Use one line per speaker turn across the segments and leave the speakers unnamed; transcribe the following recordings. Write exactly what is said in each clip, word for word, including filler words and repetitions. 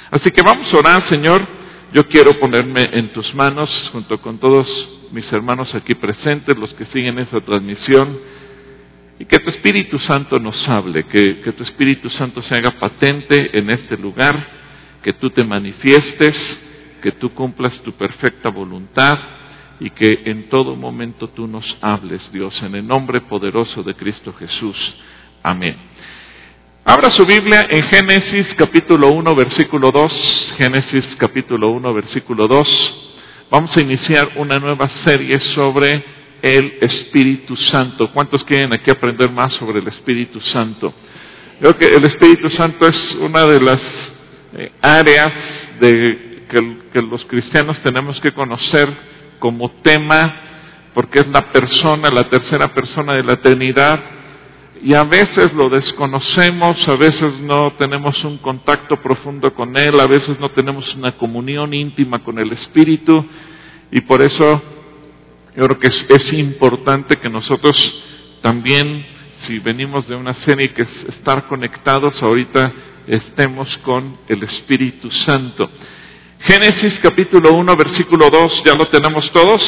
Así que vamos a orar, Señor. Yo quiero ponerme en tus manos junto con todos mis hermanos aquí presentes, los que siguen esta transmisión, y que tu Espíritu Santo nos hable, que, que tu Espíritu Santo se haga patente en este lugar, que tú te manifiestes, que tú cumplas tu perfecta voluntad y que en todo momento tú nos hables, Dios, en el nombre poderoso de Cristo Jesús. Amén. Abra su Biblia en Génesis capítulo uno, versículo dos. Génesis capítulo uno, versículo dos. Vamos a iniciar una nueva serie sobre el Espíritu Santo. ¿Cuántos quieren aquí aprender más sobre el Espíritu Santo? Creo que el Espíritu Santo es una de las eh, áreas de, que, que los cristianos tenemos que conocer como tema, porque es la persona, la tercera persona de la Trinidad, y a veces lo desconocemos, a veces no tenemos un contacto profundo con Él, a veces no tenemos una comunión íntima con el Espíritu, y por eso yo creo que es, es importante que nosotros también, si venimos de una serie que es estar conectados, ahorita estemos con el Espíritu Santo. Génesis capítulo uno, versículo dos, ¿ya lo tenemos todos?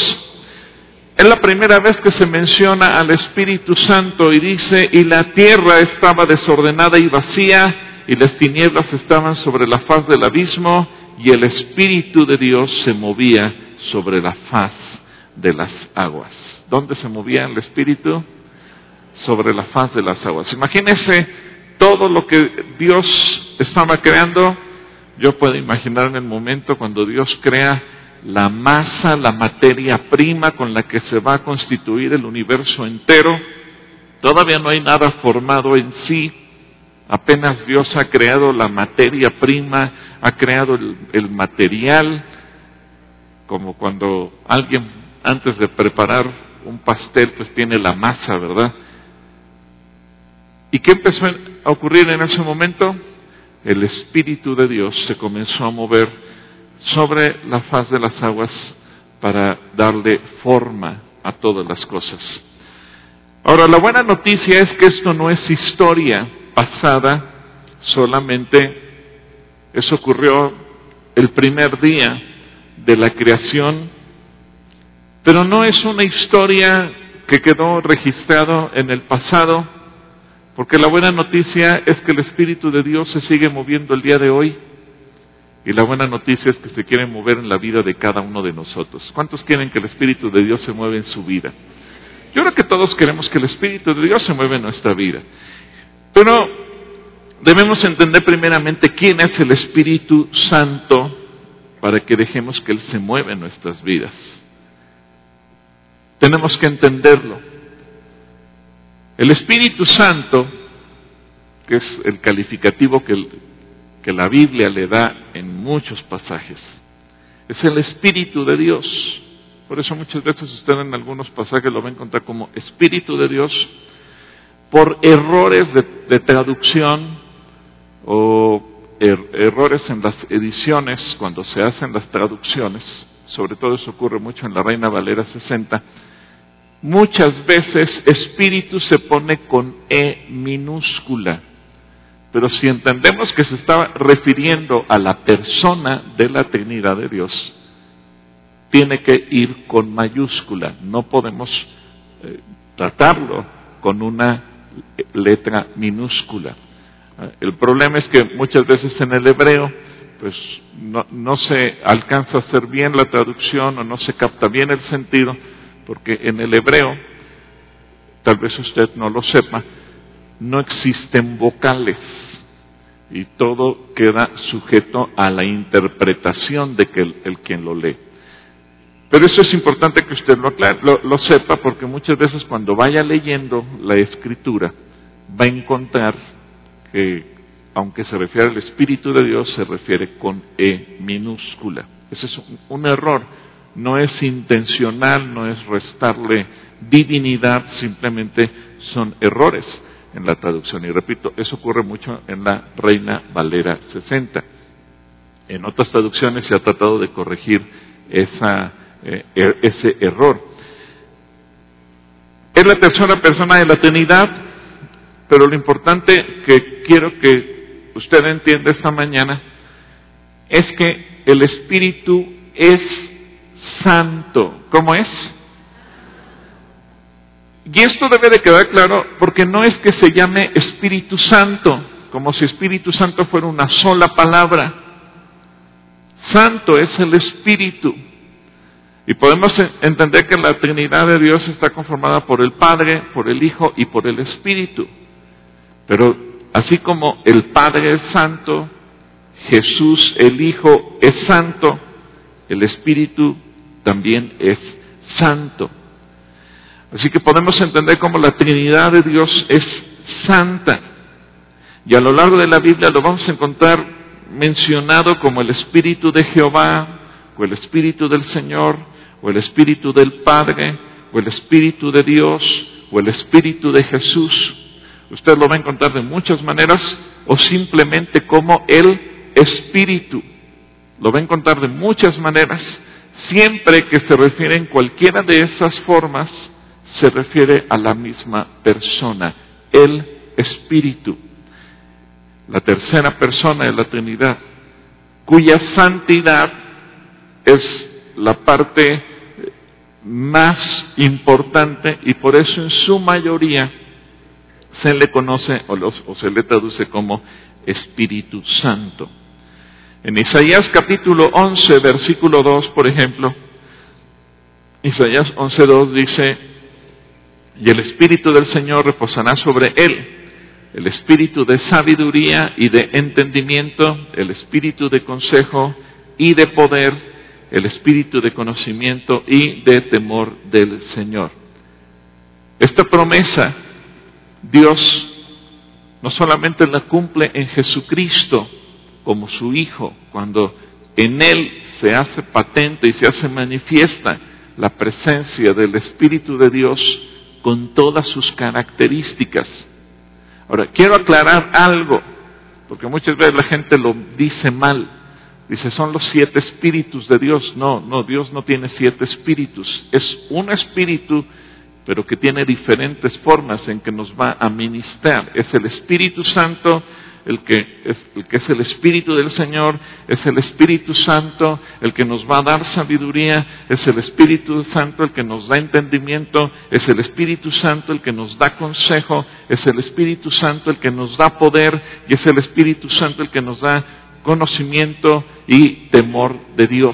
Es la primera vez que se menciona al Espíritu Santo y dice, y la tierra estaba desordenada y vacía, y las tinieblas estaban sobre la faz del abismo, y el Espíritu de Dios se movía sobre la faz de las aguas. ¿Dónde se movía el Espíritu? Sobre la faz de las aguas. Imagínense todo lo que Dios estaba creando. Yo puedo imaginarme el momento cuando Dios crea la masa, la materia prima con la que se va a constituir el universo entero. Todavía no hay nada formado en sí. Apenas Dios ha creado la materia prima, ha creado el, el material, como cuando alguien antes de preparar un pastel pues tiene la masa, ¿verdad? ¿Y qué empezó a ocurrir en ese momento? El Espíritu de Dios se comenzó a mover sobre la faz de las aguas para darle forma a todas las cosas. Ahora, la buena noticia es que esto no es historia pasada, solamente eso ocurrió el primer día de la creación, pero no es una historia que quedó registrado en el pasado, porque la buena noticia es que el Espíritu de Dios se sigue moviendo el día de hoy, y la buena noticia es que se quiere mover en la vida de cada uno de nosotros. ¿Cuántos quieren que el Espíritu de Dios se mueva en su vida? Yo creo que todos queremos que el Espíritu de Dios se mueva en nuestra vida, pero debemos entender primeramente quién es el Espíritu Santo para que dejemos que Él se mueva en nuestras vidas. Tenemos que entenderlo. El Espíritu Santo, que es el calificativo que, el, que la Biblia le da en muchos pasajes, es el Espíritu de Dios. Por eso muchas veces usted en algunos pasajes lo va a encontrar como Espíritu de Dios. Por errores de, de traducción o er, errores en las ediciones, cuando se hacen las traducciones, sobre todo eso ocurre mucho en la Reina Valera sesenta, muchas veces Espíritu se pone con E minúscula, pero si entendemos que se estaba refiriendo a la persona de la Trinidad de Dios, tiene que ir con mayúscula, no podemos eh, tratarlo con una letra minúscula. El problema es que muchas veces en el hebreo pues no, no se alcanza a hacer bien la traducción o no se capta bien el sentido, porque en el hebreo, tal vez usted no lo sepa, no existen vocales y todo queda sujeto a la interpretación de que el, el quien lo lee. Pero eso es importante que usted lo, aclare, lo, lo sepa, porque muchas veces cuando vaya leyendo la Escritura va a encontrar que, aunque se refiere al Espíritu de Dios, se refiere con E minúscula. Ese es un, un error. No es intencional, no es restarle divinidad, simplemente son errores en la traducción. Y repito, eso ocurre mucho en la Reina Valera sesenta. En otras traducciones se ha tratado de corregir esa, eh, ese error. Es la tercera persona de la Trinidad, pero lo importante que quiero que usted entienda esta mañana es que el Espíritu es santo. ¿Cómo es? Y esto debe de quedar claro porque no es que se llame Espíritu Santo, como si Espíritu Santo fuera una sola palabra. Santo es el Espíritu. Y podemos entender que la Trinidad de Dios está conformada por el Padre, por el Hijo y por el Espíritu. Pero así como el Padre es santo, Jesús el Hijo es santo, el Espíritu también es santo. Así que podemos entender cómo la Trinidad de Dios es santa. Y a lo largo de la Biblia lo vamos a encontrar mencionado como el Espíritu de Jehová, o el Espíritu del Señor, o el Espíritu del Padre, o el Espíritu de Dios, o el Espíritu de Jesús. Usted lo va a encontrar de muchas maneras, o simplemente como el Espíritu. Lo va a encontrar de muchas maneras. Siempre que se refiere en cualquiera de esas formas, se refiere a la misma persona, el Espíritu. La tercera persona de la Trinidad, cuya santidad es la parte más importante y por eso en su mayoría se le conoce o, los, o se le traduce como Espíritu Santo. En Isaías capítulo once, versículo dos, por ejemplo, Isaías once dos dice: y el Espíritu del Señor reposará sobre él, el Espíritu de sabiduría y de entendimiento, el Espíritu de consejo y de poder, el Espíritu de conocimiento y de temor del Señor. Esta promesa, Dios no solamente la cumple en Jesucristo como su Hijo, cuando en Él se hace patente y se hace manifiesta la presencia del Espíritu de Dios con todas sus características. Ahora, quiero aclarar algo, porque muchas veces la gente lo dice mal. Dice, son los siete espíritus de Dios. No, no, Dios no tiene siete espíritus. Es un espíritu, pero que tiene diferentes formas en que nos va a ministrar. Es el Espíritu Santo, el que es el que es el Espíritu del Señor, es el Espíritu Santo, el que nos va a dar sabiduría, es el Espíritu Santo el que nos da entendimiento, es el Espíritu Santo el que nos da consejo, es el Espíritu Santo el que nos da poder, y es el Espíritu Santo el que nos da conocimiento y temor de Dios.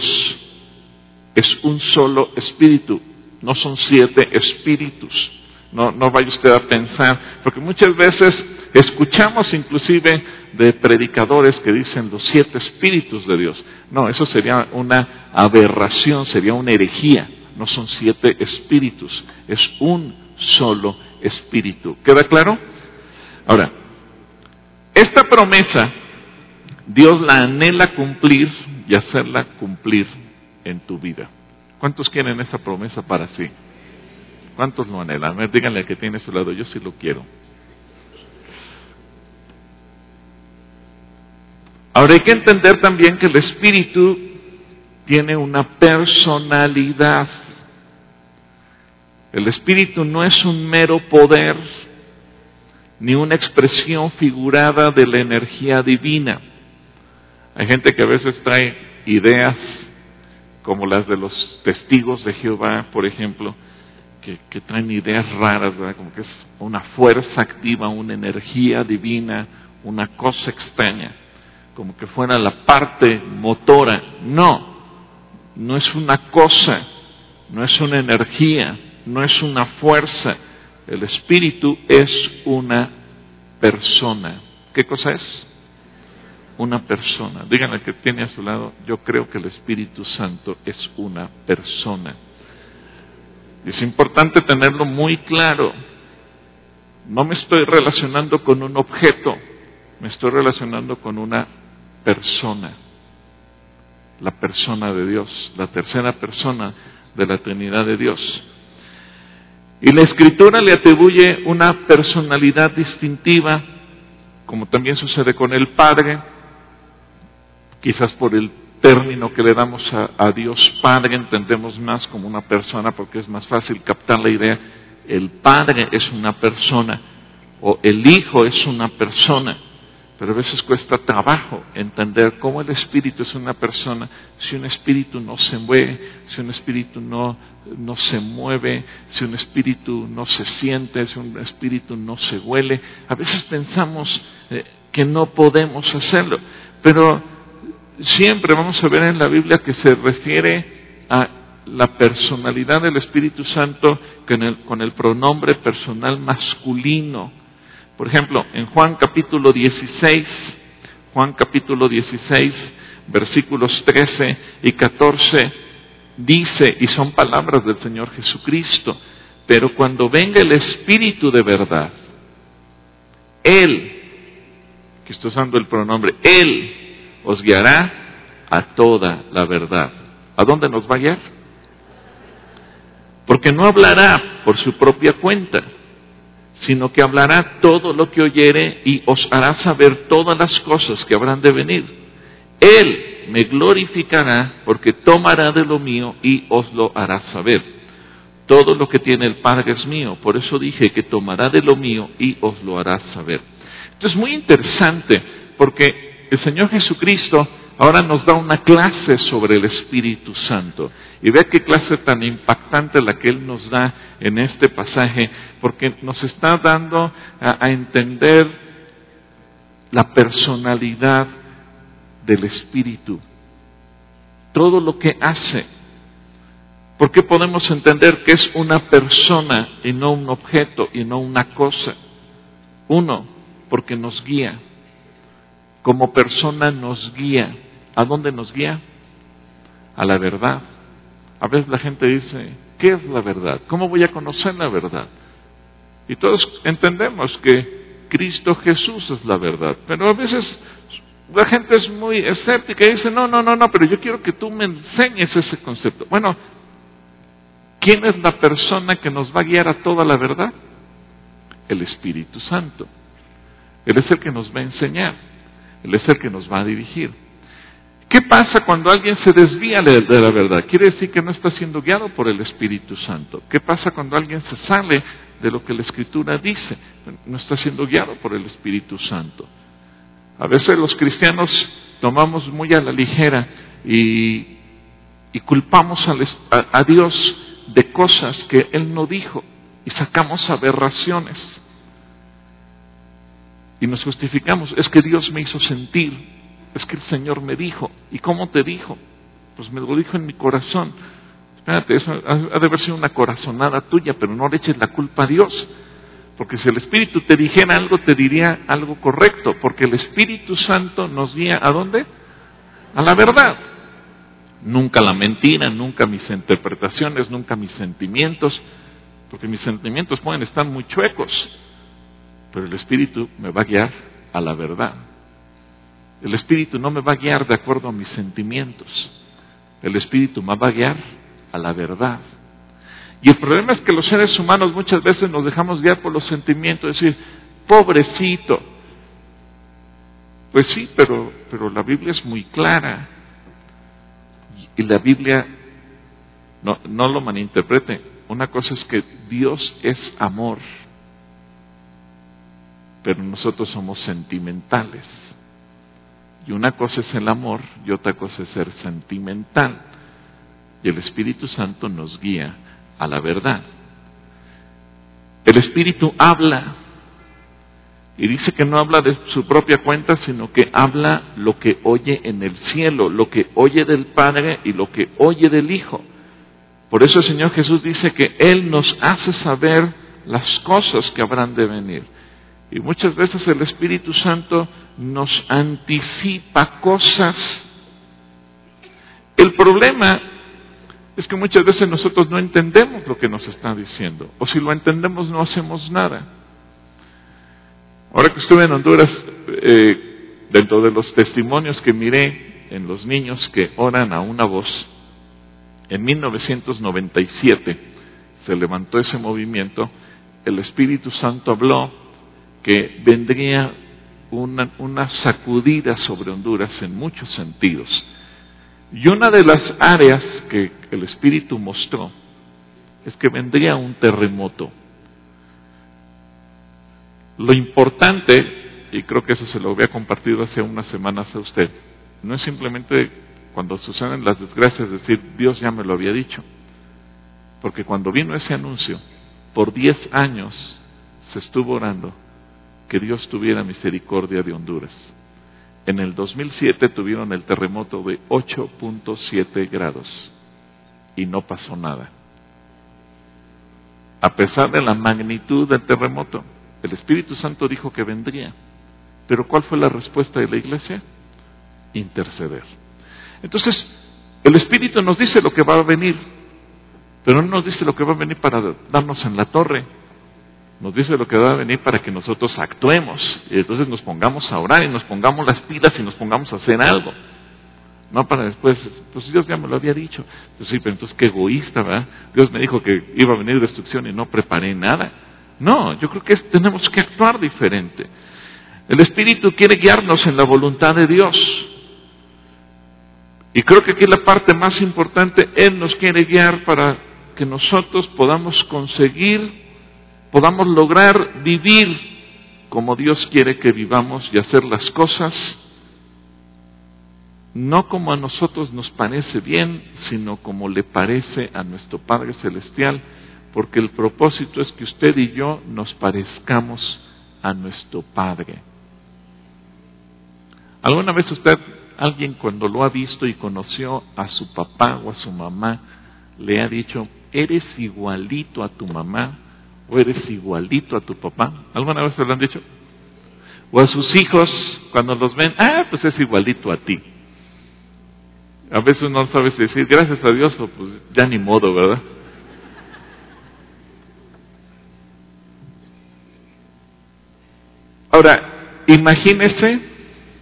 Es un solo espíritu, no son siete espíritus. No, no vaya usted a pensar, porque muchas veces escuchamos inclusive de predicadores que dicen los siete espíritus de Dios. No, eso sería una aberración, sería una herejía. No son siete espíritus, es un solo espíritu. ¿Queda claro? Ahora, esta promesa Dios la anhela cumplir y hacerla cumplir en tu vida. ¿Cuántos quieren esa promesa para sí? ¿Cuántos lo anhelan? A ver, díganle al que tiene a su lado, yo sí lo quiero. Ahora hay que entender también que el Espíritu tiene una personalidad. El Espíritu no es un mero poder, ni una expresión figurada de la energía divina. Hay gente que a veces trae ideas como las de los testigos de Jehová, por ejemplo, que, que traen ideas raras, ¿verdad? Como que es una fuerza activa, una energía divina, una cosa extraña, como que fuera la parte motora. No, no es una cosa, no es una energía, no es una fuerza. El Espíritu es una persona. ¿Qué cosa es? Una persona. Díganle que tiene a su lado, yo creo que el Espíritu Santo es una persona. Es importante tenerlo muy claro. No me estoy relacionando con un objeto, me estoy relacionando con una persona. La persona de Dios, la tercera persona de la Trinidad de Dios. Y la Escritura le atribuye una personalidad distintiva, como también sucede con el Padre, quizás por el término que le damos a, a Dios Padre, entendemos más como una persona porque es más fácil captar la idea. El Padre es una persona, o el Hijo es una persona, pero a veces cuesta trabajo entender cómo el espíritu es una persona. Si un espíritu no se mueve, si un espíritu no, no se mueve, si un espíritu no se siente, si un espíritu no se huele, a veces pensamos eh, que no podemos hacerlo, pero siempre vamos a ver en la Biblia que se refiere a la personalidad del Espíritu Santo con el, con el pronombre personal masculino. Por ejemplo, en Juan capítulo dieciséis, Juan capítulo dieciséis, versículos trece y catorce, dice, y son palabras del Señor Jesucristo, pero cuando venga el Espíritu de verdad, Él, que estoy usando el pronombre, Él os guiará a toda la verdad. ¿A dónde nos va a guiar? Porque no hablará por su propia cuenta, sino que hablará todo lo que oyere y os hará saber todas las cosas que habrán de venir. Él me glorificará porque tomará de lo mío y os lo hará saber. Todo lo que tiene el Padre es mío, por eso dije que tomará de lo mío y os lo hará saber. Esto es muy interesante porque el Señor Jesucristo ahora nos da una clase sobre el Espíritu Santo. Y vea qué clase tan impactante la que Él nos da en este pasaje, porque nos está dando a, a entender la personalidad del Espíritu. Todo lo que hace. ¿Por qué podemos entender que es una persona y no un objeto y no una cosa? Uno, porque nos guía. Como persona nos guía. ¿A dónde nos guía? A la verdad. A veces la gente dice, ¿qué es la verdad? ¿Cómo voy a conocer la verdad? Y todos entendemos que Cristo Jesús es la verdad, pero a veces la gente es muy escéptica y dice, no, no, no, no, pero yo quiero que tú me enseñes ese concepto. Bueno, ¿quién es la persona que nos va a guiar a toda la verdad? El Espíritu Santo. Él es el que nos va a enseñar, Él es el que nos va a dirigir. ¿Qué pasa cuando alguien se desvía de la verdad? Quiere decir que no está siendo guiado por el Espíritu Santo. ¿Qué pasa cuando alguien se sale de lo que la Escritura dice? No está siendo guiado por el Espíritu Santo. A veces los cristianos tomamos muy a la ligera y, y culpamos a, a, a Dios de cosas que Él no dijo y sacamos aberraciones. Y nos justificamos, es que Dios me hizo sentir. Es que el Señor me dijo. ¿Y cómo te dijo? Pues me lo dijo en mi corazón. Espérate, eso ha de haber sido una corazonada tuya, pero no le eches la culpa a Dios. Porque si el Espíritu te dijera algo, te diría algo correcto. Porque el Espíritu Santo nos guía ¿a dónde? A la verdad. Nunca la mentira, nunca mis interpretaciones, nunca mis sentimientos. Porque mis sentimientos pueden estar muy chuecos. Pero el Espíritu me va a guiar a la verdad. El Espíritu no me va a guiar de acuerdo a mis sentimientos. El Espíritu me va a guiar a la verdad. Y el problema es que los seres humanos muchas veces nos dejamos guiar por los sentimientos, es decir, pobrecito. Pues sí, pero, pero la Biblia es muy clara. Y la Biblia, no, no lo malinterprete, una cosa es que Dios es amor, pero nosotros somos sentimentales. Y una cosa es el amor y otra cosa es ser sentimental. Y el Espíritu Santo nos guía a la verdad. El Espíritu habla. Y dice que no habla de su propia cuenta, sino que habla lo que oye en el cielo, lo que oye del Padre y lo que oye del Hijo. Por eso el Señor Jesús dice que Él nos hace saber las cosas que habrán de venir. Y muchas veces el Espíritu Santo nos anticipa cosas. El problema es que muchas veces nosotros no entendemos lo que nos está diciendo. O si lo entendemos no hacemos nada. Ahora que estuve en Honduras, eh, dentro de los testimonios que miré en los niños que oran a una voz, en mil novecientos noventa y siete se levantó ese movimiento. El Espíritu Santo habló que vendría una, una sacudida sobre Honduras en muchos sentidos. Y una de las áreas que el Espíritu mostró es que vendría un terremoto. Lo importante y creo que eso se lo había compartido hace unas semanas a usted, no es simplemente cuando suceden las desgracias decir, Dios ya me lo había dicho. Porque cuando vino ese anuncio, por diez años se estuvo orando que Dios tuviera misericordia de Honduras. En el dos mil siete tuvieron el terremoto de ocho punto siete grados y no pasó nada. A pesar de la magnitud del terremoto, el Espíritu Santo dijo que vendría. Pero ¿cuál fue la respuesta de la iglesia? Interceder. Entonces, el Espíritu nos dice lo que va a venir, pero no nos dice lo que va a venir para darnos en la torre. Nos dice lo que va a venir para que nosotros actuemos. Y entonces nos pongamos a orar y nos pongamos las pilas y nos pongamos a hacer algo. No para después, pues Dios ya me lo había dicho. Pues sí, pero entonces qué egoísta, ¿verdad? Dios me dijo que iba a venir destrucción y no preparé nada. No, yo creo que tenemos que actuar diferente. El Espíritu quiere guiarnos en la voluntad de Dios. Y creo que aquí la parte más importante, Él nos quiere guiar para que nosotros podamos conseguir, podamos lograr vivir como Dios quiere que vivamos y hacer las cosas, no como a nosotros nos parece bien, sino como le parece a nuestro Padre Celestial, porque el propósito es que usted y yo nos parezcamos a nuestro Padre. ¿Alguna vez usted, alguien cuando lo ha visto y conoció a su papá o a su mamá, le ha dicho, eres igualito a tu mamá o eres igualito a tu papá? ¿Alguna vez se lo han dicho? O a sus hijos, cuando los ven, ah, pues es igualito a ti. A veces no sabes decir, gracias a Dios, o pues ya ni modo, ¿verdad? Ahora, imagínese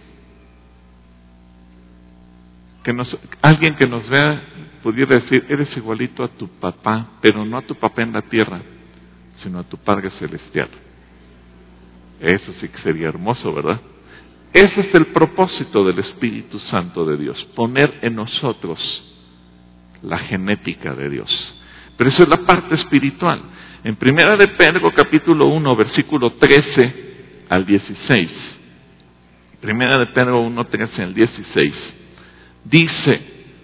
que nos, alguien que nos vea pudiera decir, eres igualito a tu papá, pero no a tu papá en la tierra, sino a tu Padre Celestial. Eso sí que sería hermoso, ¿verdad? Ese es el propósito del Espíritu Santo de Dios, poner en nosotros la genética de Dios. Pero eso es la parte espiritual. En Primera de Pedro, capítulo uno, versículo trece al dieciséis. Primera de Pedro uno, trece al dieciséis. Dice,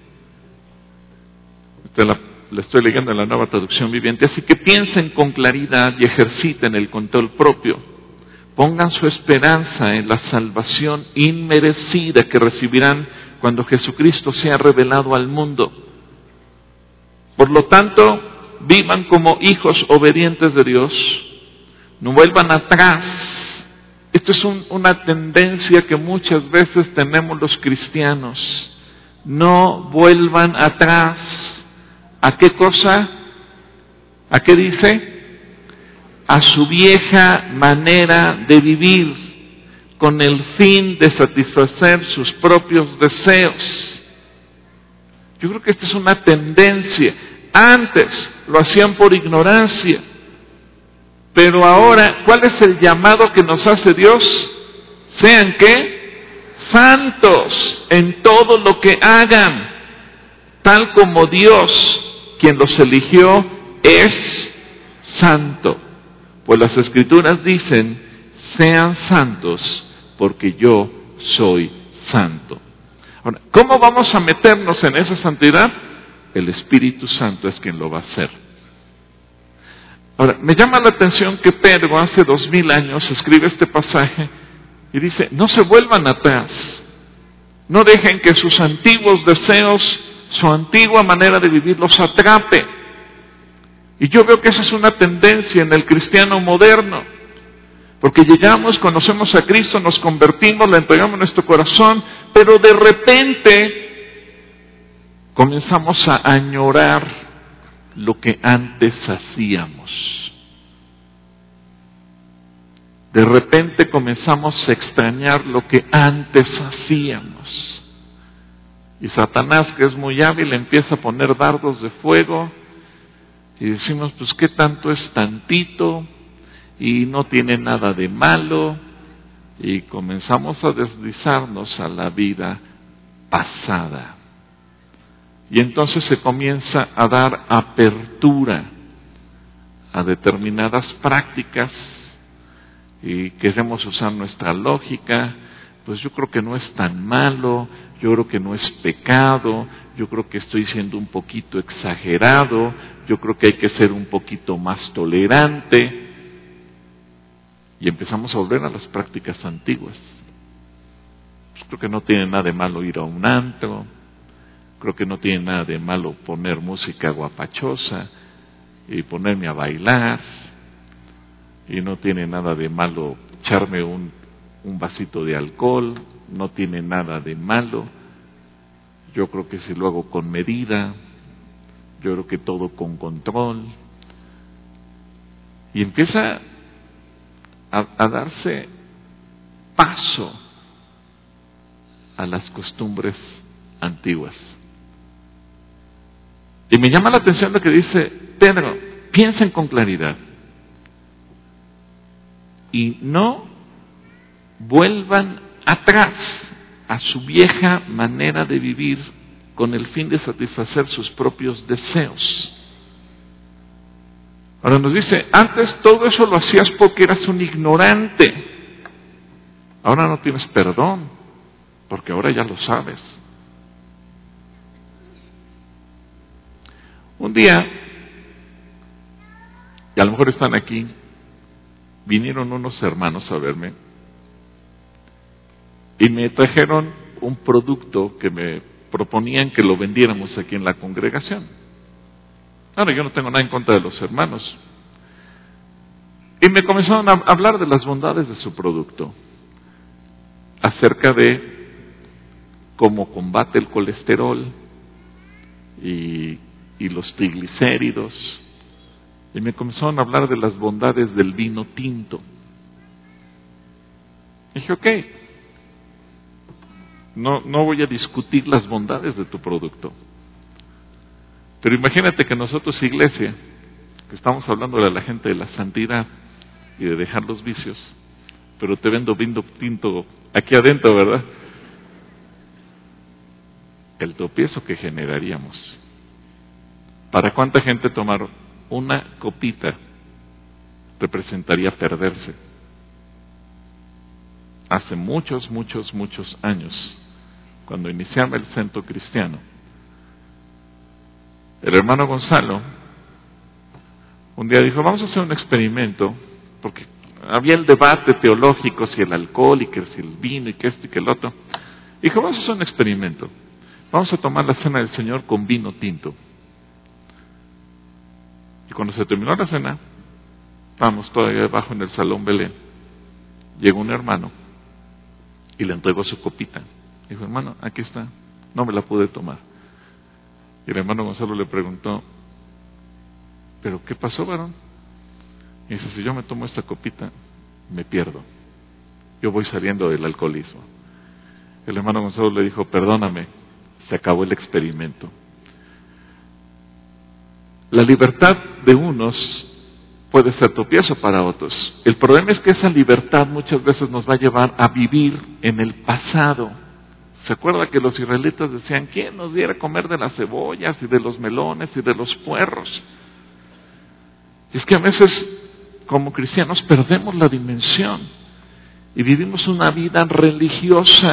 la, la estoy leyendo en la Nueva Traducción Viviente, así que piensen con claridad y ejerciten el control propio. Pongan su esperanza en la salvación inmerecida que recibirán cuando Jesucristo sea revelado al mundo. Por lo tanto, vivan como hijos obedientes de Dios, no vuelvan atrás. Esto es un, una tendencia que muchas veces tenemos los cristianos. No vuelvan atrás. ¿A qué cosa? ¿A qué dice? A su vieja manera de vivir, con el fin de satisfacer sus propios deseos. Yo creo que esta es una tendencia. Antes lo hacían por ignorancia, pero ahora, ¿cuál es el llamado que nos hace Dios? Sean ¿qué? Santos en todo lo que hagan, tal como Dios, quien los eligió, es santo. Pues las Escrituras dicen, sean santos porque yo soy santo. Ahora, ¿cómo vamos a meternos en esa santidad? El Espíritu Santo es quien lo va a hacer. Ahora, me llama la atención que Pedro hace dos mil años escribe este pasaje y dice, no se vuelvan atrás, no dejen que sus antiguos deseos, su antigua manera de vivir los atrape. Y yo veo que esa es una tendencia en el cristiano moderno, porque llegamos, conocemos a Cristo, nos convertimos, le entregamos nuestro corazón, pero de repente comenzamos a añorar lo que antes hacíamos. De repente comenzamos a extrañar lo que antes hacíamos. Y Satanás, que es muy hábil, empieza a poner dardos de fuego. Y decimos, pues qué tanto es tantito, y no tiene nada de malo, y comenzamos a deslizarnos a la vida pasada. Y entonces se comienza a dar apertura a determinadas prácticas y queremos usar nuestra lógica, pues yo creo que no es tan malo, yo creo que no es pecado, yo creo que estoy siendo un poquito exagerado, yo creo que hay que ser un poquito más tolerante, y empezamos a volver a las prácticas antiguas. Pues creo que no tiene nada de malo ir a un antro, creo que no tiene nada de malo poner música guapachosa y ponerme a bailar, y no tiene nada de malo echarme un, un vasito de alcohol, no tiene nada de malo. Yo creo que si lo hago con medida, yo creo que todo con control. Y empieza a, a darse paso a las costumbres antiguas. Y me llama la atención lo que dice Pedro: piensen con claridad y no vuelvan atrás a su vieja manera de vivir con el fin de satisfacer sus propios deseos. Ahora nos dice, antes todo eso lo hacías porque eras un ignorante. Ahora no tienes perdón, porque ahora ya lo sabes. Un día, y a lo mejor están aquí, vinieron unos hermanos a verme y me trajeron un producto que me proponían que lo vendiéramos aquí en la congregación. Ahora, yo no tengo nada en contra de los hermanos. Y me comenzaron a hablar de las bondades de su producto, acerca de cómo combate el colesterol y, y los triglicéridos. Y me comenzaron a hablar de las bondades del vino tinto. Dije, ok, no, no voy a discutir las bondades de tu producto. Pero imagínate que nosotros, iglesia, que estamos hablando de la gente de la santidad y de dejar los vicios, pero te vendo vino tinto aquí adentro, ¿verdad? El tropiezo que generaríamos. ¿Para cuánta gente tomar una copita representaría perderse? Hace muchos, muchos, muchos años, cuando iniciaba el centro cristiano, el hermano Gonzalo un día dijo, vamos a hacer un experimento, porque había el debate teológico, si el alcohol y que si el vino y que esto y que el otro. Dijo, vamos a hacer un experimento, vamos a tomar la cena del Señor con vino tinto. Y cuando se terminó la cena, estábamos todavía debajo en el salón Belén, llegó un hermano y le entregó su copita. Dijo, hermano, aquí está, no me la pude tomar. Y el hermano Gonzalo le preguntó, ¿pero qué pasó, varón? Y dice, si yo me tomo esta copita, me pierdo. Yo voy saliendo del alcoholismo. El hermano Gonzalo le dijo, perdóname, se acabó el experimento. La libertad de unos puede ser tropiezo para otros. El problema es que esa libertad muchas veces nos va a llevar a vivir en el pasado. ¿Se acuerda que los israelitas decían, ¿quién nos diera a comer de las cebollas y de los melones y de los puerros? Y es que a veces, como cristianos, perdemos la dimensión y vivimos una vida religiosa.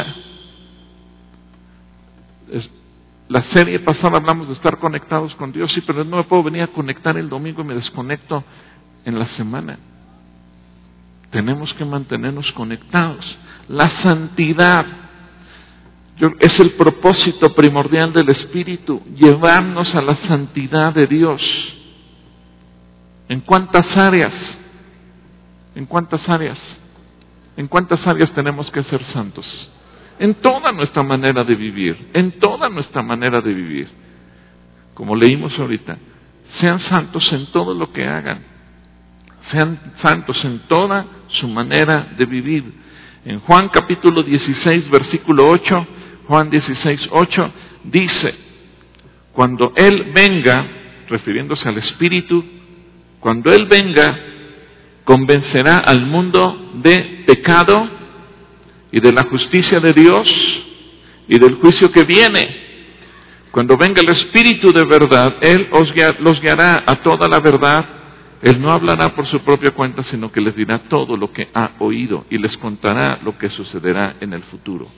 Es, la serie pasada hablamos de estar conectados con Dios, sí, pero no me puedo venir a conectar el domingo y me desconecto en la semana. Tenemos que mantenernos conectados. La santidad es el propósito primordial del Espíritu, llevarnos a la santidad de Dios. ¿En cuántas áreas? ¿En cuántas áreas? ¿En cuántas áreas tenemos que ser santos? En toda nuestra manera de vivir, en toda nuestra manera de vivir. Como leímos ahorita, sean santos en todo lo que hagan. Sean santos en toda su manera de vivir. En Juan capítulo dieciséis, versículo ocho, Juan dieciséis, ocho, dice, cuando Él venga, refiriéndose al Espíritu, cuando Él venga, convencerá al mundo de pecado y de la justicia de Dios y del juicio que viene. Cuando venga el Espíritu de verdad, Él os guiará, los guiará a toda la verdad, Él no hablará por su propia cuenta, sino que les dirá todo lo que ha oído y les contará lo que sucederá en el futuro.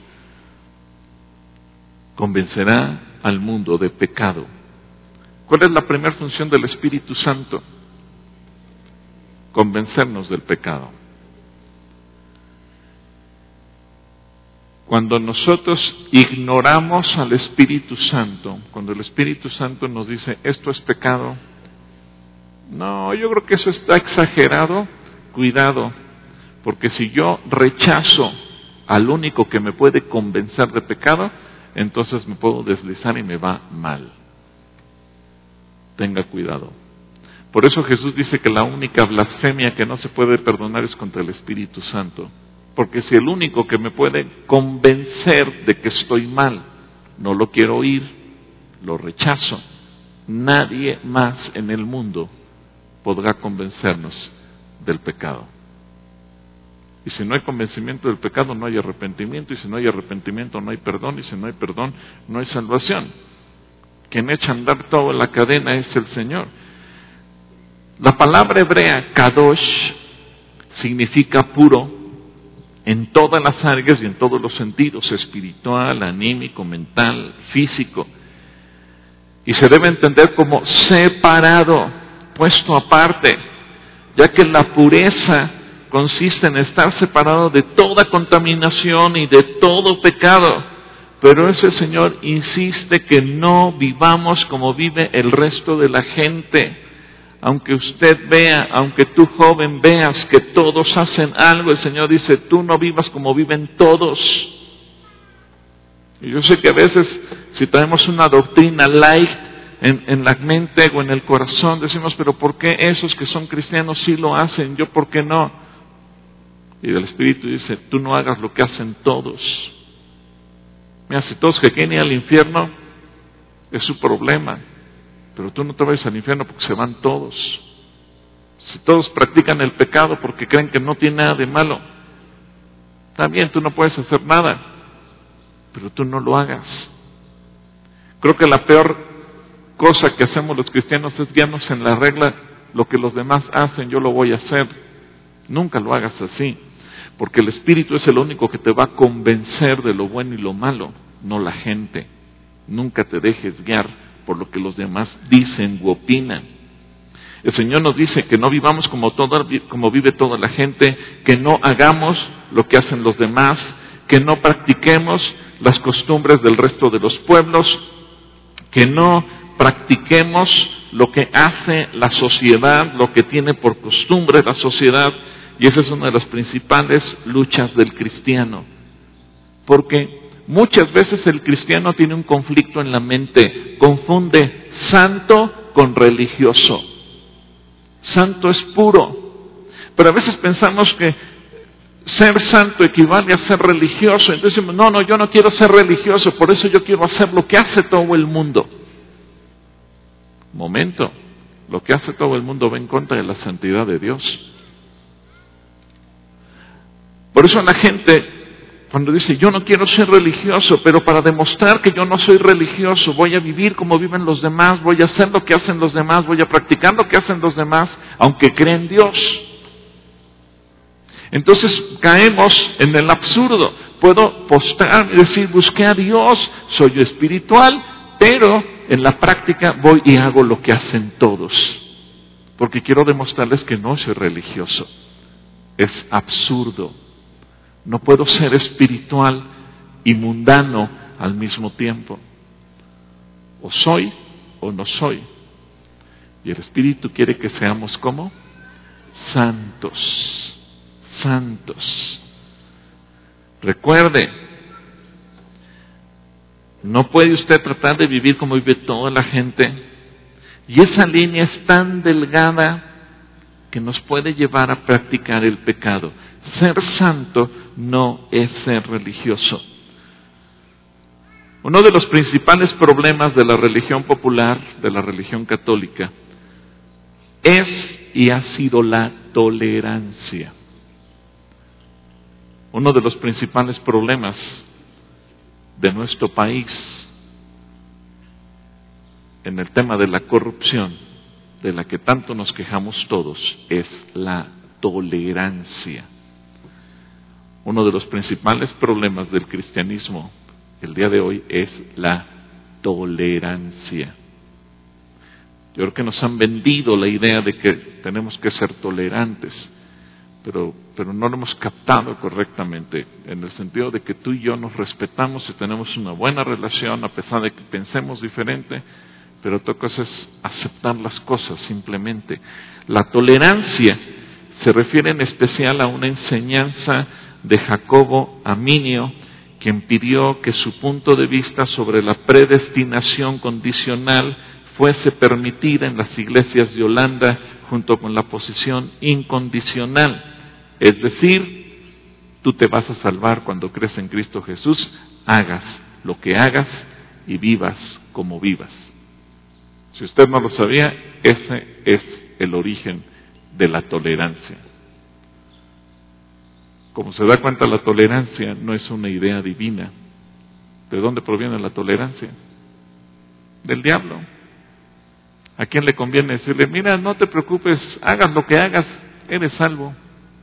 Convencerá al mundo de pecado. ¿Cuál es la primera función del Espíritu Santo? Convencernos del pecado. Cuando nosotros ignoramos al Espíritu Santo, cuando el Espíritu Santo nos dice, esto es pecado, no, yo creo que eso está exagerado, cuidado, porque si yo rechazo al único que me puede convencer de pecado, entonces me puedo deslizar y me va mal. Tenga cuidado. Por eso Jesús dice que la única blasfemia que no se puede perdonar es contra el Espíritu Santo. Porque si el único que me puede convencer de que estoy mal, no lo quiero oír, lo rechazo, nadie más en el mundo podrá convencernos del pecado. Y si no hay convencimiento del pecado, no hay arrepentimiento, y si no hay arrepentimiento, no hay perdón, y si no hay perdón, no hay salvación. Quien echa a andar toda la cadena es el Señor. La palabra hebrea, kadosh, significa puro en todas las áreas y en todos los sentidos, espiritual, anímico, mental, físico. Y se debe entender como separado, puesto aparte, ya que la pureza consiste en estar separado de toda contaminación y de todo pecado. Pero ese Señor insiste que no vivamos como vive el resto de la gente. Aunque usted vea, aunque tú joven veas que todos hacen algo, el Señor dice, tú no vivas como viven todos. Y yo sé que a veces, si tenemos una doctrina light en, en la mente o en el corazón, decimos, pero ¿por qué esos que son cristianos sí lo hacen? ¿Yo por qué no? Y el Espíritu dice, tú no hagas lo que hacen todos. Mira, si todos que quieren ir al infierno, es su problema. Pero tú no te vayas al infierno porque se van todos. Si todos practican el pecado porque creen que no tiene nada de malo, también tú no puedes hacer nada, pero tú no lo hagas. Creo que la peor cosa que hacemos los cristianos es guiarnos en la regla, lo que los demás hacen, yo lo voy a hacer. Nunca lo hagas así, porque el Espíritu es el único que te va a convencer de lo bueno y lo malo, no la gente. Nunca te dejes guiar por lo que los demás dicen u opinan. El Señor nos dice que no vivamos como, toda, como vive toda la gente, que no hagamos lo que hacen los demás, que no practiquemos las costumbres del resto de los pueblos, que no practiquemos lo que hace la sociedad, lo que tiene por costumbre la sociedad, y esa es una de las principales luchas del cristiano. Porque muchas veces el cristiano tiene un conflicto en la mente, confunde santo con religioso. Santo es puro, pero a veces pensamos que ser santo equivale a ser religioso, entonces decimos, no, no, yo no quiero ser religioso, por eso yo quiero hacer lo que hace todo el mundo. Momento, lo que hace todo el mundo va en contra de la santidad de Dios. Por eso la gente, cuando dice, yo no quiero ser religioso, pero para demostrar que yo no soy religioso, voy a vivir como viven los demás, voy a hacer lo que hacen los demás, voy a practicar lo que hacen los demás, aunque creen en Dios. Entonces caemos en el absurdo. Puedo postrarme y decir, busqué a Dios, soy espiritual, pero en la práctica voy y hago lo que hacen todos, porque quiero demostrarles que no soy religioso. Es absurdo. No puedo ser espiritual y mundano al mismo tiempo. O soy o no soy. Y el Espíritu quiere que seamos como santos. Santos. Recuerde, no puede usted tratar de vivir como vive toda la gente. Y esa línea es tan delgada que nos puede llevar a practicar el pecado. Ser santo no es ser religioso. Uno de los principales problemas de la religión popular, de la religión católica, es y ha sido la tolerancia. Uno de los principales problemas de nuestro país en el tema de la corrupción de la que tanto nos quejamos todos es la tolerancia. Uno de los principales problemas del cristianismo el día de hoy es la tolerancia. Yo creo que nos han vendido la idea de que tenemos que ser tolerantes, pero, pero no lo hemos captado correctamente, en el sentido de que tú y yo nos respetamos y tenemos una buena relación a pesar de que pensemos diferente, pero otra cosa es aceptar las cosas simplemente. La tolerancia se refiere en especial a una enseñanza de Jacobo Aminio, quien pidió que su punto de vista sobre la predestinación condicional fuese permitida en las iglesias de Holanda junto con la posición incondicional. Es decir, tú te vas a salvar cuando crees en Cristo Jesús, hagas lo que hagas y vivas como vivas. Si usted no lo sabía, ese es el origen de la tolerancia. Como se da cuenta, la tolerancia no es una idea divina. ¿De dónde proviene la tolerancia? Del diablo. ¿A quién le conviene decirle, mira, no te preocupes, hagas lo que hagas, eres salvo?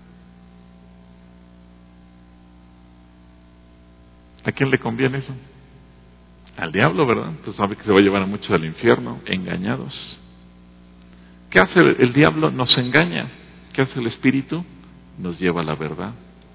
¿A quién le conviene eso? Al diablo, ¿verdad? Tú sabes que se va a llevar a muchos al infierno, engañados. ¿Qué hace el diablo? Nos engaña. ¿Qué hace el Espíritu? Nos lleva a la verdad.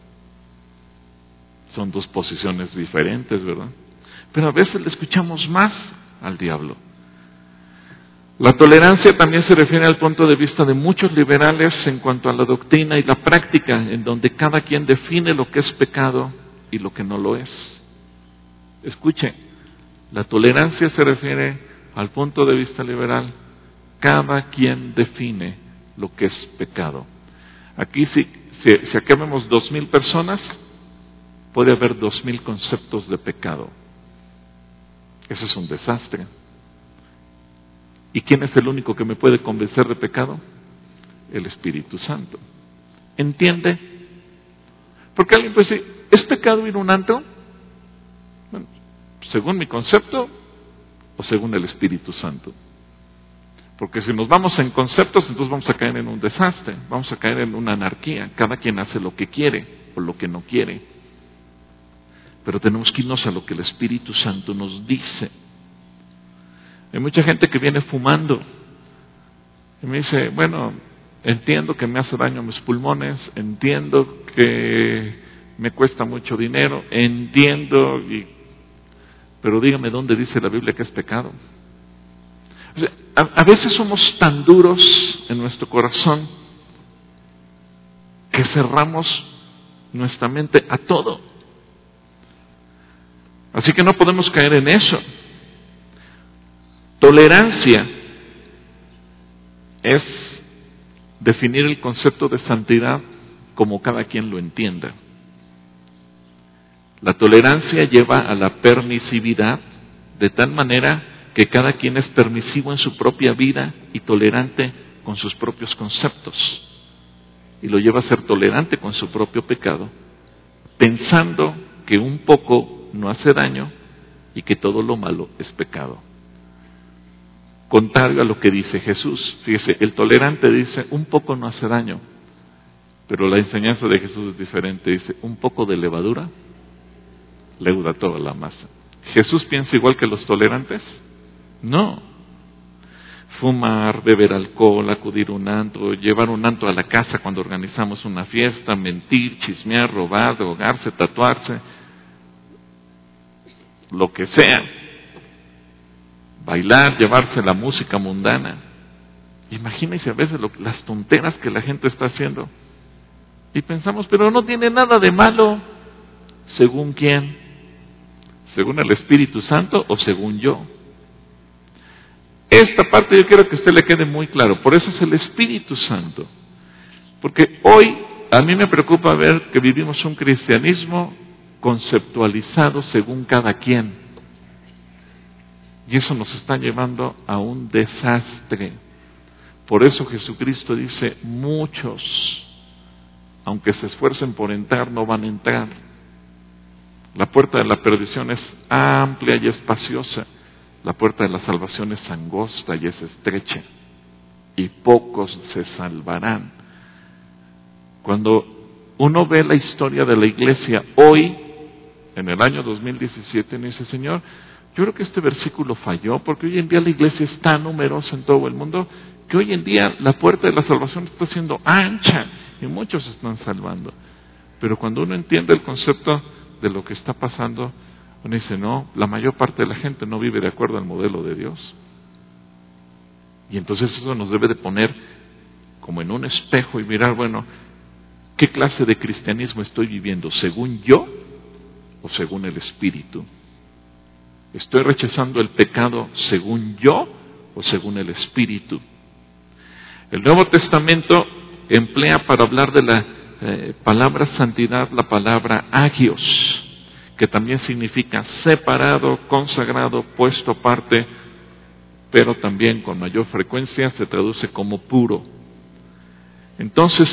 Son dos posiciones diferentes, ¿verdad? Pero a veces le escuchamos más al diablo. La tolerancia también se refiere al punto de vista de muchos liberales en cuanto a la doctrina y la práctica, en donde cada quien define lo que es pecado y lo que no lo es. Escuche, la tolerancia se refiere al punto de vista liberal. Cada quien define lo que es pecado. Aquí si, si, si aquí vemos dos mil personas, puede haber dos mil conceptos de pecado. Eso es un desastre. ¿Y quién es el único que me puede convencer de pecado? El Espíritu Santo. ¿Entiende? Porque alguien puede decir, ¿es pecado ir a un antro? Bueno, según mi concepto o según el Espíritu Santo. Porque si nos vamos en conceptos, entonces vamos a caer en un desastre, vamos a caer en una anarquía. Cada quien hace lo que quiere o lo que no quiere. Pero tenemos que irnos a lo que el Espíritu Santo nos dice. Hay mucha gente que viene fumando y me dice, bueno, entiendo que me hace daño a mis pulmones, entiendo que me cuesta mucho dinero, entiendo, y, pero dígame dónde dice la Biblia que es pecado. O sea, a, a veces somos tan duros en nuestro corazón que cerramos nuestra mente a todo. Así que no podemos caer en eso. Tolerancia es definir el concepto de santidad como cada quien lo entienda. La tolerancia lleva a la permisividad de tal manera que cada quien es permisivo en su propia vida y tolerante con sus propios conceptos. Y lo lleva a ser tolerante con su propio pecado, pensando que un poco no hace daño y que todo lo malo es pecado. Contrario a lo que dice Jesús. Fíjese, el tolerante dice, un poco no hace daño, pero la enseñanza de Jesús es diferente. Dice, un poco de levadura leuda toda la masa. ¿Jesús piensa igual que los tolerantes? No. Fumar, beber alcohol, acudir a un antro, llevar un antro a la casa cuando organizamos una fiesta, mentir, chismear, robar, drogarse, tatuarse, lo que sea. Bailar, llevarse la música mundana. Imagínense a veces lo, las tonteras que la gente está haciendo. Y pensamos, pero no tiene nada de malo. ¿Según quién? ¿Según el Espíritu Santo o según yo? Esta parte yo quiero que a usted le quede muy claro. Por eso es el Espíritu Santo. Porque hoy a mí me preocupa ver que vivimos un cristianismo conceptualizado según cada quien. Y eso nos está llevando a un desastre. Por eso Jesucristo dice, muchos, aunque se esfuercen por entrar, no van a entrar. La puerta de la perdición es amplia y espaciosa. La puerta de la salvación es angosta y es estrecha. y pocos se salvarán. Cuando uno ve la historia de la iglesia hoy, en el año dos mil diecisiete, me dice, Señor, yo creo que este versículo falló, porque hoy en día la iglesia es tan numerosa en todo el mundo, que hoy en día la puerta de la salvación está siendo ancha, y muchos se están salvando. Pero cuando uno entiende el concepto de lo que está pasando, uno dice, no, la mayor parte de la gente no vive de acuerdo al modelo de Dios. Y entonces eso nos debe de poner como en un espejo y mirar, bueno, ¿qué clase de cristianismo estoy viviendo? ¿Según yo o según el Espíritu? ¿Estoy rechazando el pecado según yo o según el Espíritu? El Nuevo Testamento emplea para hablar de la eh, palabra santidad la palabra agios, que también significa separado, consagrado, puesto aparte, pero también con mayor frecuencia se traduce como puro. Entonces,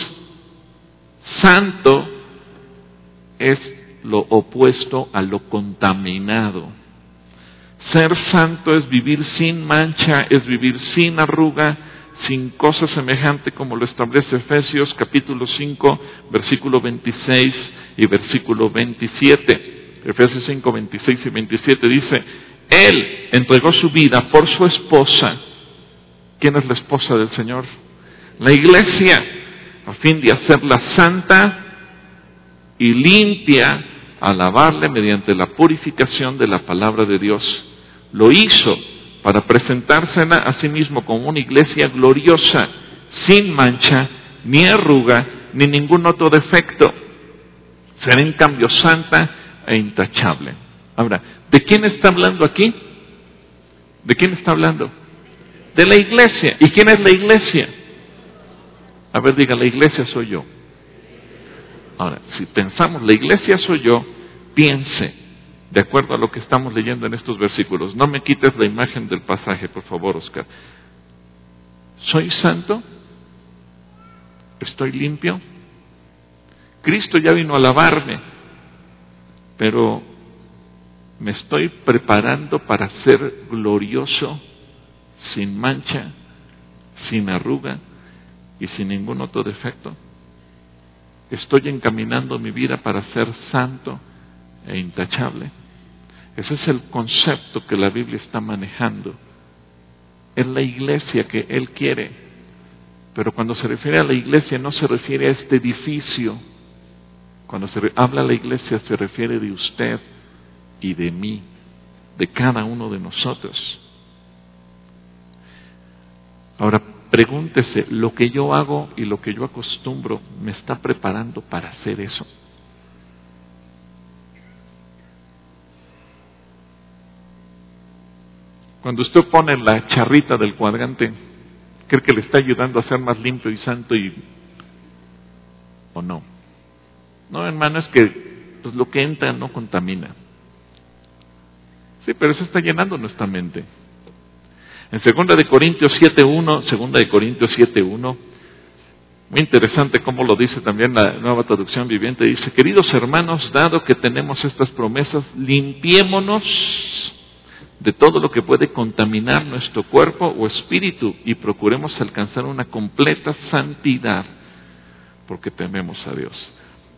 santo es lo opuesto a lo contaminado. Ser santo es vivir sin mancha, es vivir sin arruga, sin cosa semejante como lo establece Efesios capítulo cinco, versículo veintiséis y versículo veintisiete. Efesios cinco, veintiséis y veintisiete dice, Él entregó su vida por su esposa. ¿Quién es la esposa del Señor? La iglesia, a fin de hacerla santa y limpia, a lavarle mediante la purificación de la palabra de Dios. Lo hizo para presentársela a sí mismo como una iglesia gloriosa, sin mancha, ni arruga, ni ningún otro defecto. Será en cambio santa e intachable. Ahora, ¿de quién está hablando aquí? ¿De quién está hablando? De la iglesia. ¿Y quién es la iglesia? A ver, diga, la iglesia soy yo. Ahora, si pensamos, la iglesia soy yo, piense, de acuerdo a lo que estamos leyendo en estos versículos. No me quites la imagen del pasaje, por favor, Oscar. ¿Soy santo? ¿Estoy limpio? Cristo ya vino a lavarme, pero me estoy preparando para ser glorioso, sin mancha, sin arruga y sin ningún otro defecto. Estoy encaminando mi vida para ser santo e intachable. Ese es el concepto que la Biblia está manejando. Es la iglesia que Él quiere. Pero cuando se refiere a la iglesia no se refiere a este edificio. Cuando se habla a la iglesia se refiere de usted y de mí, de cada uno de nosotros. Ahora pregúntese, ¿lo que yo hago y lo que yo acostumbro me está preparando para hacer eso? Cuando usted pone la charrita del cuadrante, ¿cree que le está ayudando a ser más limpio y santo y o no? No, hermano, es que pues, lo que entra no contamina. Sí, pero eso está llenando nuestra mente. En segunda de Corintios siete uno, segunda de Corintios siete uno, muy interesante cómo lo dice también la Nueva Traducción Viviente, dice, queridos hermanos, dado que tenemos estas promesas, limpiémonos de todo lo que puede contaminar nuestro cuerpo o espíritu y procuremos alcanzar una completa santidad, porque tememos a Dios.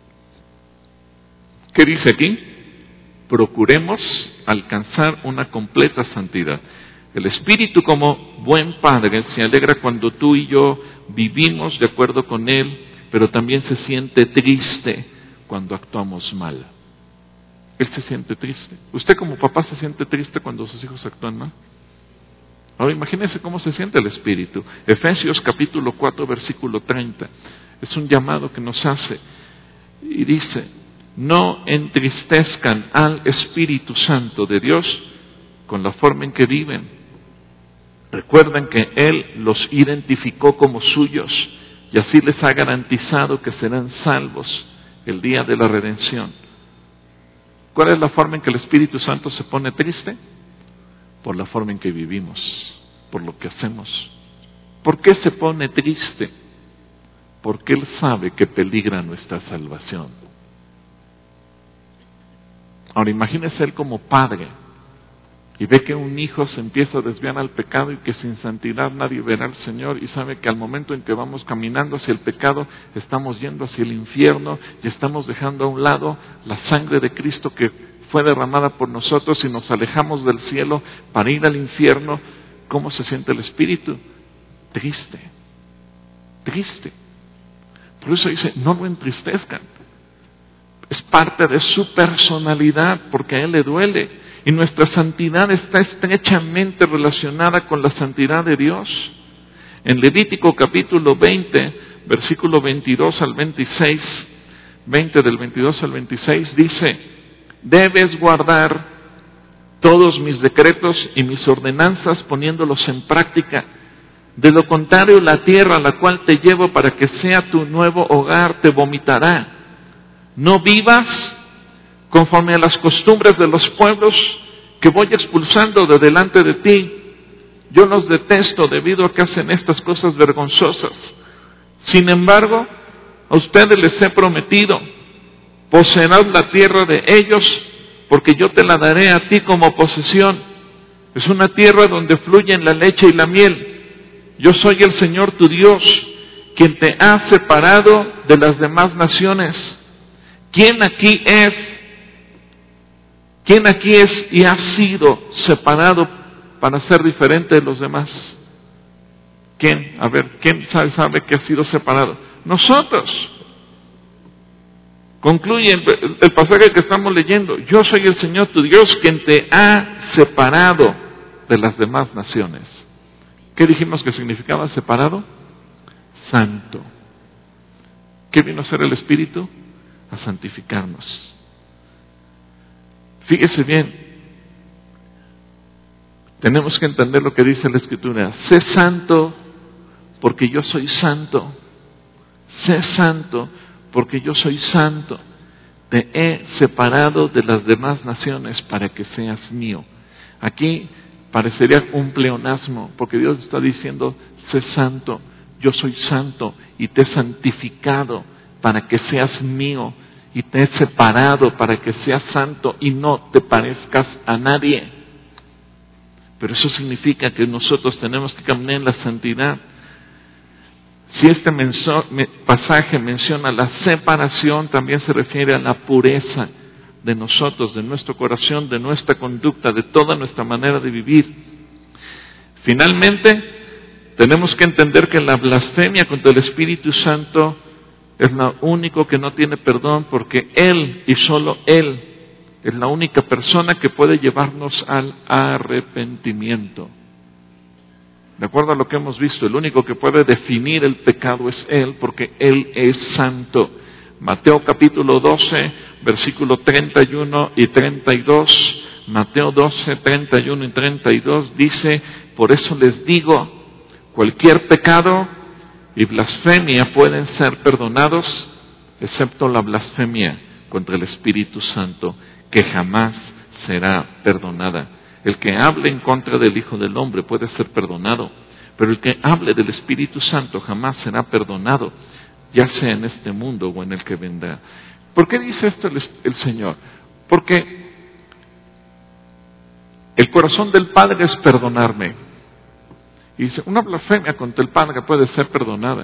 ¿Qué dice aquí? Procuremos alcanzar una completa santidad. El Espíritu, como buen Padre, se alegra cuando tú y yo vivimos de acuerdo con Él, pero también se siente triste cuando actuamos mal. Él se siente triste. ¿Usted como papá se siente triste cuando sus hijos actúan mal? Ahora imagínese cómo se siente el Espíritu. Efesios capítulo cuatro, versículo treinta. Es un llamado que nos hace. Y dice, no entristezcan al Espíritu Santo de Dios con la forma en que viven. Recuerden que Él los identificó como suyos y así les ha garantizado que serán salvos el día de la redención. ¿Cuál es la forma en que el Espíritu Santo se pone triste? Por la forma en que vivimos, por lo que hacemos. ¿Por qué se pone triste? Porque Él sabe que peligra nuestra salvación. Ahora imagínese Él como Padre y ve que un hijo se empieza a desviar al pecado y que sin santidad nadie verá al Señor, y sabe que al momento en que vamos caminando hacia el pecado, estamos yendo hacia el infierno y estamos dejando a un lado la sangre de Cristo que fue derramada por nosotros y nos alejamos del cielo para ir al infierno. ¿Cómo se siente el espíritu? Triste, triste. Por eso dice, no lo entristezcan. Es parte de su personalidad, porque a Él le duele. Y nuestra santidad está estrechamente relacionada con la santidad de Dios. En Levítico capítulo veinte, versículo veintidós al veintiséis, veinte del veintidós al veintiséis, dice, debes guardar todos mis decretos y mis ordenanzas poniéndolos en práctica. De lo contrario, la tierra a la cual te llevo para que sea tu nuevo hogar te vomitará. No vivas conforme a las costumbres de los pueblos que voy expulsando de delante de ti. Yo los detesto debido a que hacen estas cosas vergonzosas. Sin embargo, a ustedes les he prometido, poseerás la tierra de ellos, porque yo te la daré a ti como posesión. Es una tierra donde fluyen la leche y la miel. Yo soy el Señor tu Dios, quien te ha separado de las demás naciones. ¿Quién aquí es? ¿Quién aquí es y ha sido separado para ser diferente de los demás? ¿Quién? A ver, ¿quién sabe, sabe que ha sido separado? Nosotros. Concluye el, el pasaje que estamos leyendo. Yo soy el Señor tu Dios, quien te ha separado de las demás naciones. ¿Qué dijimos que significaba separado? Santo. ¿Qué vino a ser el Espíritu? A santificarnos. Fíjese bien, tenemos que entender lo que dice la Escritura. Sé santo porque yo soy santo. Sé santo porque yo soy santo. Te he separado de las demás naciones para que seas mío. Aquí parecería un pleonasmo, porque Dios está diciendo, sé santo, yo soy santo y te he santificado para que seas mío. Y te he separado para que seas santo y no te parezcas a nadie. Pero eso significa que nosotros tenemos que caminar en la santidad. Si este menso, me, pasaje menciona la separación, también se refiere a la pureza de nosotros, de nuestro corazón, de nuestra conducta, de toda nuestra manera de vivir. Finalmente, tenemos que entender que la blasfemia contra el Espíritu Santo es lo único que no tiene perdón, porque Él y solo Él es la única persona que puede llevarnos al arrepentimiento. De acuerdo a lo que hemos visto, el único que puede definir el pecado es Él, porque Él es santo. Mateo capítulo doce, versículo treinta y uno y treinta y dos. Mateo doce, treinta y uno y treinta y dos dice, por eso les digo, cualquier pecado y blasfemia pueden ser perdonados, excepto la blasfemia contra el Espíritu Santo, que jamás será perdonada. El que hable en contra del Hijo del Hombre puede ser perdonado, pero el que hable del Espíritu Santo jamás será perdonado, ya sea en este mundo o en el que vendrá. ¿Por qué dice esto el, el Señor? Porque el corazón del Padre es perdonarme. Y dice, una blasfemia contra el Padre puede ser perdonada.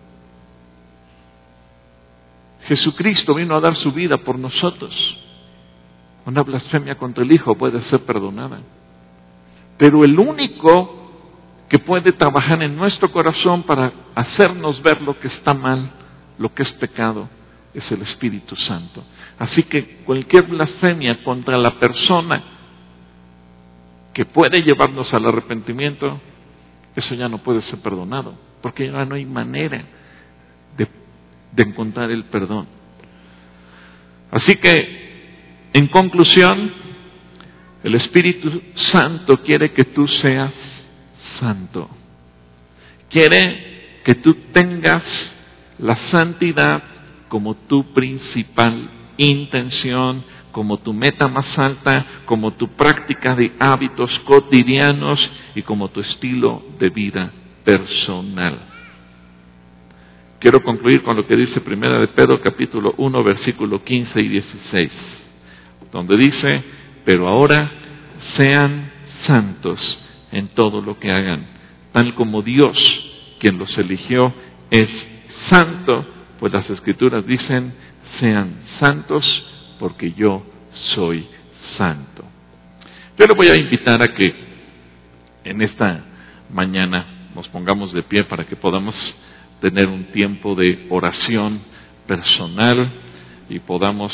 Jesucristo vino a dar su vida por nosotros. Una blasfemia contra el Hijo puede ser perdonada. Pero el único que puede trabajar en nuestro corazón para hacernos ver lo que está mal, lo que es pecado, es el Espíritu Santo. Así que cualquier blasfemia contra la persona que puede llevarnos al arrepentimiento, eso ya no puede ser perdonado, porque ya no hay manera de, de encontrar el perdón. Así que, en conclusión, el Espíritu Santo quiere que tú seas santo. Quiere que tú tengas la santidad como tu principal intención, como tu meta más alta, como tu práctica de hábitos cotidianos y como tu estilo de vida personal. Quiero concluir con lo que dice Primera de Pedro capítulo uno versículo quince y dieciséis, donde dice, pero ahora sean santos en todo lo que hagan, tal como Dios, quien los eligió, es santo, pues las Escrituras dicen, sean santos porque yo soy santo. Yo le voy a invitar a que en esta mañana nos pongamos de pie para que podamos tener un tiempo de oración personal y podamos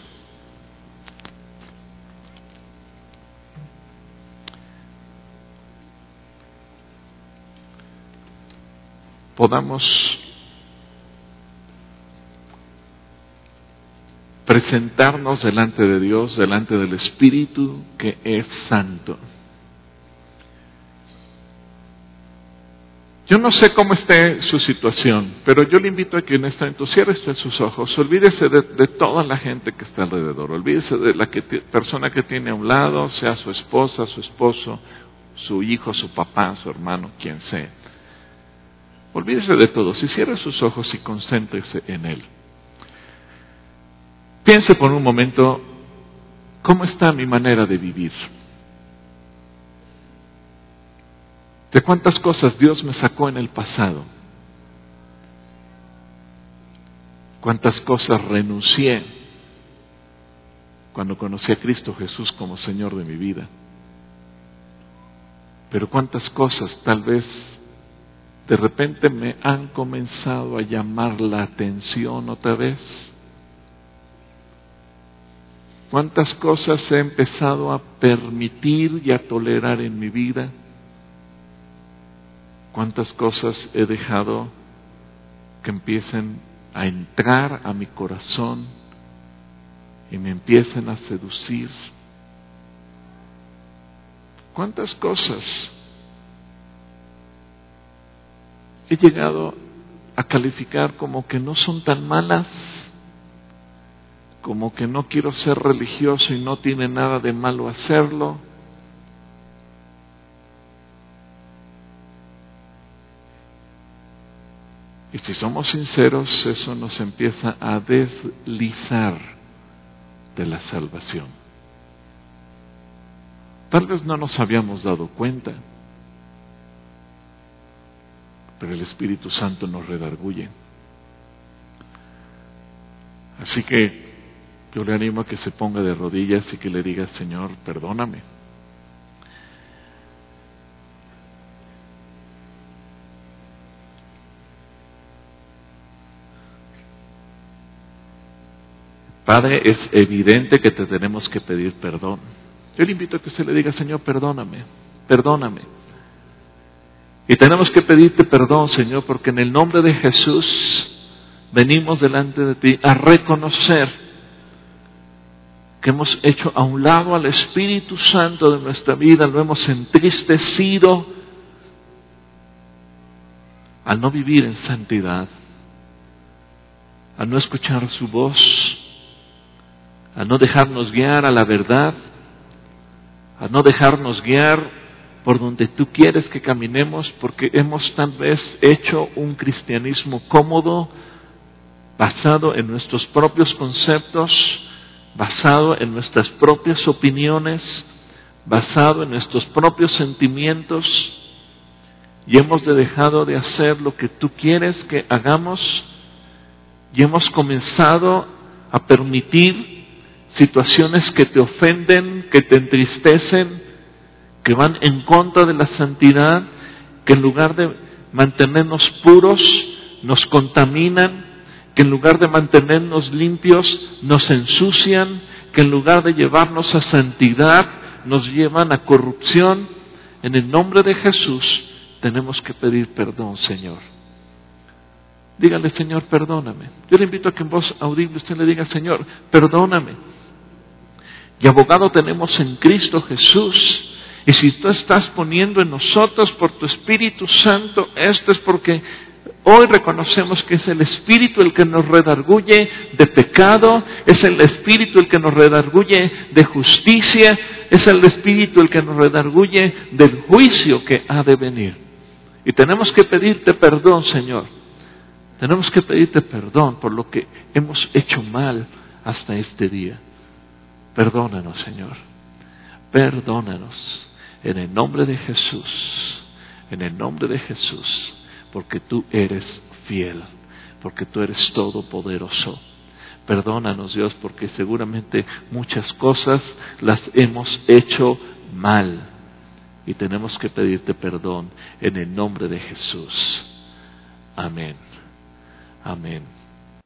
podamos presentarnos delante de Dios, delante del Espíritu que es santo. Yo no sé cómo esté su situación, pero yo le invito a que en este momento cierre usted sus ojos, olvídese de, de toda la gente que está alrededor, olvídese de la que, persona que tiene a un lado, sea su esposa, su esposo, su hijo, su papá, su hermano, quien sea. Olvídese de todo, si cierra sus ojos y concéntrese en Él. Piense por un momento, ¿cómo está mi manera de vivir? ¿De cuántas cosas Dios me sacó en el pasado? ¿Cuántas cosas renuncié cuando conocí a Cristo Jesús como Señor de mi vida? Pero cuántas cosas tal vez de repente me han comenzado a llamar la atención otra vez. ¿Cuántas cosas he empezado a permitir y a tolerar en mi vida? ¿Cuántas cosas he dejado que empiecen a entrar a mi corazón y me empiecen a seducir? ¿Cuántas cosas he llegado a calificar como que no son tan malas, como que no quiero ser religioso y no tiene nada de malo hacerlo? Y si somos sinceros, eso nos empieza a deslizar de la salvación. Tal vez no nos habíamos dado cuenta, pero el Espíritu Santo nos redarguye. Así que yo le animo a que se ponga de rodillas y que le diga: Señor, perdóname. Padre, es evidente que te tenemos que pedir perdón. Yo le invito a que usted le diga: Señor, perdóname, perdóname. Y tenemos que pedirte perdón, Señor, porque en el nombre de Jesús venimos delante de ti a reconocer que hemos hecho a un lado al Espíritu Santo de nuestra vida, lo hemos entristecido al no vivir en santidad, al no escuchar su voz, a no dejarnos guiar a la verdad, a no dejarnos guiar por donde tú quieres que caminemos, porque hemos tal vez hecho un cristianismo cómodo, basado en nuestros propios conceptos, basado en nuestras propias opiniones, basado en nuestros propios sentimientos, y hemos dejado de hacer lo que tú quieres que hagamos, y hemos comenzado a permitir situaciones que te ofenden, que te entristecen, que van en contra de la santidad, que en lugar de mantenernos puros, nos contaminan, que en lugar de mantenernos limpios, nos ensucian, que en lugar de llevarnos a santidad, nos llevan a corrupción. En el nombre de Jesús tenemos que pedir perdón, Señor. Dígale: Señor, perdóname. Yo le invito a que en voz audible usted le diga: Señor, perdóname. Y abogado tenemos en Cristo Jesús. Y si tú estás poniendo en nosotros por tu Espíritu Santo, esto es porque hoy reconocemos que es el Espíritu el que nos redarguye de pecado, es el Espíritu el que nos redarguye de justicia, es el Espíritu el que nos redarguye del juicio que ha de venir. Y tenemos que pedirte perdón, Señor. Tenemos que pedirte perdón por lo que hemos hecho mal hasta este día. Perdónanos, Señor. Perdónanos. en el nombre de Jesús, en el nombre de Jesús, porque tú eres fiel, porque tú eres todopoderoso. Perdónanos, Dios, porque seguramente muchas cosas las hemos hecho mal y tenemos que pedirte perdón en el nombre de Jesús. Amén. Amén.